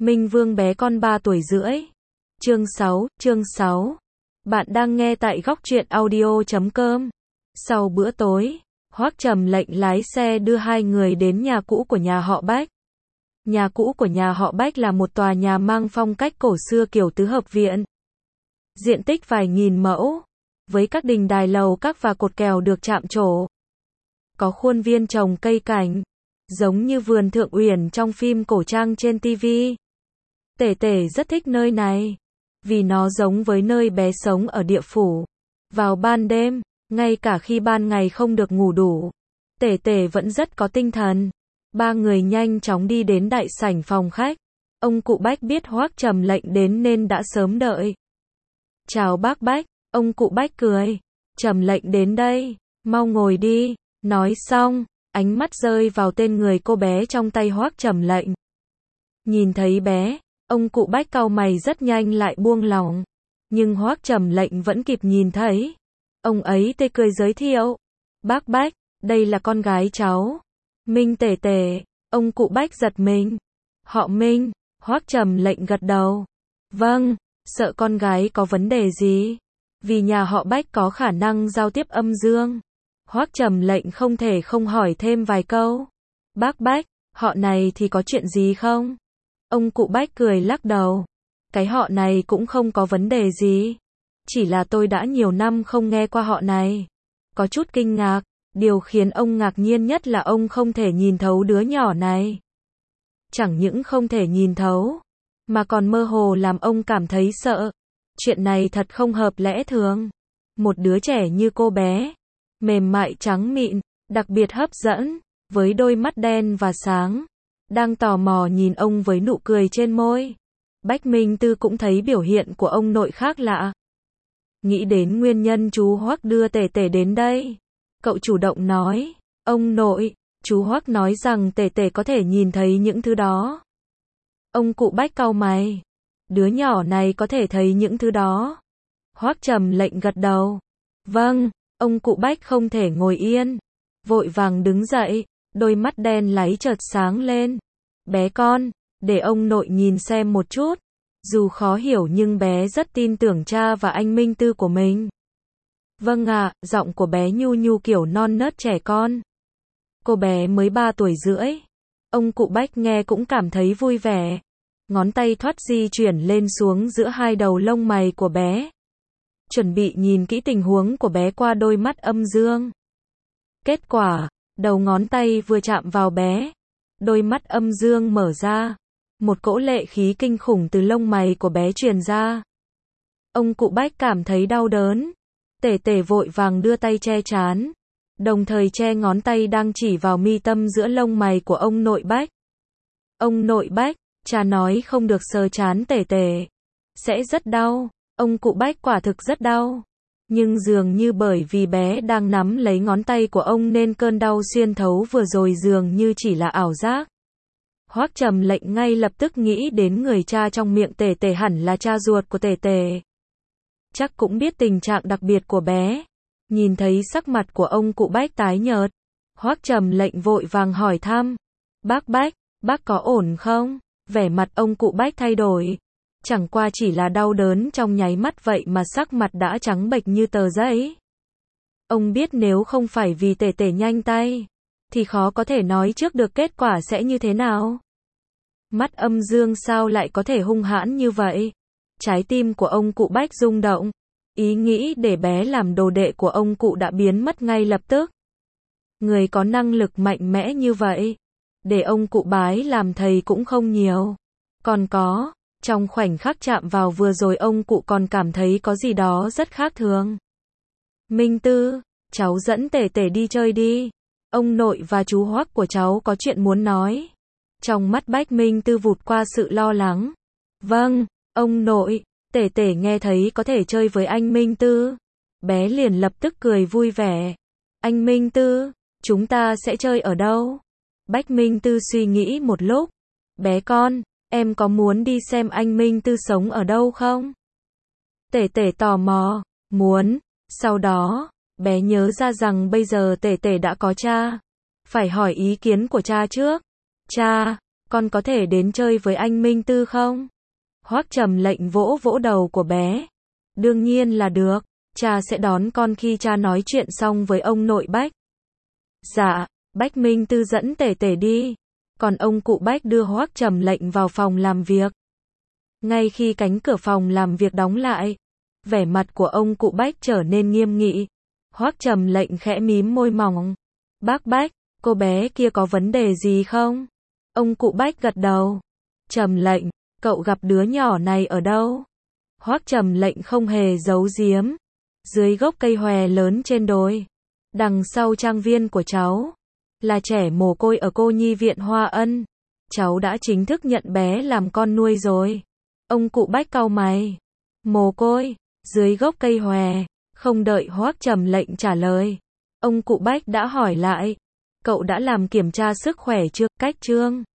Minh Vương bé con 3 tuổi rưỡi. Chương 6. Bạn đang nghe tại góc truyện audio.com. Sau bữa tối, Hoắc Trầm Lệnh lái xe đưa hai người đến nhà cũ của nhà họ Bách. Nhà cũ của nhà họ Bách là một tòa nhà mang phong cách cổ xưa kiểu tứ hợp viện. Diện tích vài nghìn mẫu, với các đình đài lầu các và cột kèo được chạm trổ. Có khuôn viên trồng cây cảnh, giống như vườn Thượng Uyển trong phim cổ trang trên TV. Tể Tể rất thích nơi này, vì nó giống với nơi bé sống ở địa phủ. Vào ban đêm, ngay cả khi ban ngày không được ngủ đủ, Tể Tể vẫn rất có tinh thần. Ba người nhanh chóng đi đến đại sảnh phòng khách. Ông cụ Bách biết Hoắc Trầm Lệnh đến nên đã sớm đợi. Chào bác Bách, ông cụ Bách cười. Trầm Lệnh đến đây, mau ngồi đi. Nói xong, ánh mắt rơi vào tên người cô bé trong tay Hoắc Trầm Lệnh. Nhìn thấy bé, ông cụ Bách cau mày rất nhanh lại buông lỏng. Nhưng Hoắc Trầm Lệnh vẫn kịp nhìn thấy. Ông ấy tươi cười giới thiệu. Bác Bách, đây là con gái cháu. Minh Tể Tể. Ông cụ Bách giật mình. Họ Minh. Hoắc Trầm Lệnh gật đầu. Vâng, sợ con gái có vấn đề gì? Vì nhà họ Bách có khả năng giao tiếp âm dương. Hoắc Trầm Lệnh không thể không hỏi thêm vài câu. Bác Bách, họ này thì có chuyện gì không? Ông cụ Bách cười lắc đầu. Cái họ này cũng không có vấn đề gì. Chỉ là tôi đã nhiều năm không nghe qua họ này. Có chút kinh ngạc. Điều khiến ông ngạc nhiên nhất là ông không thể nhìn thấu đứa nhỏ này. Chẳng những không thể nhìn thấu, mà còn mơ hồ làm ông cảm thấy sợ. Chuyện này thật không hợp lẽ thường. Một đứa trẻ như cô bé, mềm mại trắng mịn, đặc biệt hấp dẫn, với đôi mắt đen và sáng, đang tò mò nhìn ông với nụ cười trên môi. Bách Minh Tư cũng thấy biểu hiện của ông nội khác lạ. Nghĩ đến nguyên nhân chú Hoắc đưa Tể Tể đến đây, cậu chủ động nói, ông nội, chú Hoắc nói rằng Tể Tể có thể nhìn thấy những thứ đó. Ông cụ Bách cau mày. Đứa nhỏ này có thể thấy những thứ đó. Hoắc Trầm Lệnh gật đầu. Vâng, ông cụ Bách không thể ngồi yên. Vội vàng đứng dậy, đôi mắt đen láy chợt sáng lên. Bé con, để ông nội nhìn xem một chút. Dù khó hiểu nhưng bé rất tin tưởng cha và anh Minh Tư của mình. Vâng ạ, giọng của bé nhu nhu kiểu non nớt trẻ con. Cô bé mới 3 tuổi rưỡi. Ông cụ Bách nghe cũng cảm thấy vui vẻ. Ngón tay thoắt di chuyển lên xuống giữa hai đầu lông mày của bé. Chuẩn bị nhìn kỹ tình huống của bé qua đôi mắt âm dương. Kết quả, đầu ngón tay vừa chạm vào bé. Đôi mắt âm dương mở ra. Một cỗ lệ khí kinh khủng từ lông mày của bé truyền ra. Ông cụ Bách cảm thấy đau đớn. Tể Tể vội vàng đưa tay che trán, đồng thời che ngón tay đang chỉ vào mi tâm giữa lông mày của ông nội Bách. Ông nội Bách, cha nói không được sờ trán Tể Tể. Sẽ rất đau. Ông cụ Bách quả thực rất đau. Nhưng dường như bởi vì bé đang nắm lấy ngón tay của ông nên cơn đau xuyên thấu vừa rồi dường như chỉ là ảo giác. Hoắc Trầm Lệnh ngay lập tức nghĩ đến người cha trong miệng Tể Tể hẳn là cha ruột của Tể Tể. Chắc cũng biết tình trạng đặc biệt của bé. Nhìn thấy sắc mặt của ông cụ Bách tái nhợt, Hoắc Trầm Lệnh vội vàng hỏi thăm. Bác Bách, bác có ổn không? Vẻ mặt ông cụ Bách thay đổi. Chẳng qua chỉ là đau đớn trong nháy mắt vậy mà sắc mặt đã trắng bệch như tờ giấy. Ông biết nếu không phải vì Tể Tể nhanh tay, thì khó có thể nói trước được kết quả sẽ như thế nào. Mắt âm dương sao lại có thể hung hãn như vậy? Trái tim của ông cụ Bách rung động. Ý nghĩ để bé làm đồ đệ của ông cụ đã biến mất ngay lập tức. Người có năng lực mạnh mẽ như vậy, để ông cụ bái làm thầy cũng không nhiều. Còn có, trong khoảnh khắc chạm vào vừa rồi ông cụ còn cảm thấy có gì đó rất khác thường. Minh Tư, cháu dẫn Tể Tể đi chơi đi. Ông nội và chú Hoắc của cháu có chuyện muốn nói. Trong mắt Bách Minh Tư vụt qua sự lo lắng. Vâng, ông nội. Tể Tể nghe thấy có thể chơi với anh Minh Tư. Bé liền lập tức cười vui vẻ. Anh Minh Tư, chúng ta sẽ chơi ở đâu? Bách Minh Tư suy nghĩ một lúc. Bé con, em có muốn đi xem anh Minh Tư sống ở đâu không? Tể Tể tò mò. Muốn. Sau đó, bé nhớ ra rằng bây giờ Tể Tể đã có cha. Phải hỏi ý kiến của cha trước. Cha, con có thể đến chơi với anh Minh Tư không? Hoắc Trầm Lệnh vỗ vỗ đầu của bé. Đương nhiên là được, cha sẽ đón con khi cha nói chuyện xong với ông nội Bách. Dạ, Bách Minh Tư dẫn Tể Tể đi. Còn ông cụ Bách đưa Hoắc Trầm Lệnh vào phòng làm việc. Ngay khi cánh cửa phòng làm việc đóng lại, vẻ mặt của ông cụ Bách trở nên nghiêm nghị. Hoắc Trầm Lệnh khẽ mím môi mỏng. Bác Bách, cô bé kia có vấn đề gì không? Ông cụ Bách gật đầu. Trầm Lệnh, cậu gặp đứa nhỏ này ở đâu? Hoắc Trầm Lệnh không hề giấu giếm. Dưới gốc cây hòe lớn trên đồi, đằng sau trang viên của cháu, là trẻ mồ côi ở cô nhi viện Hoa Ân. Cháu đã chính thức nhận bé làm con nuôi rồi. Ông cụ Bách cau mày. Mồ côi, dưới gốc cây hòe. Không đợi Hoắc Trầm Lệnh trả lời, ông cụ Bách đã hỏi lại. Cậu đã làm kiểm tra sức khỏe chưa? Cách Trương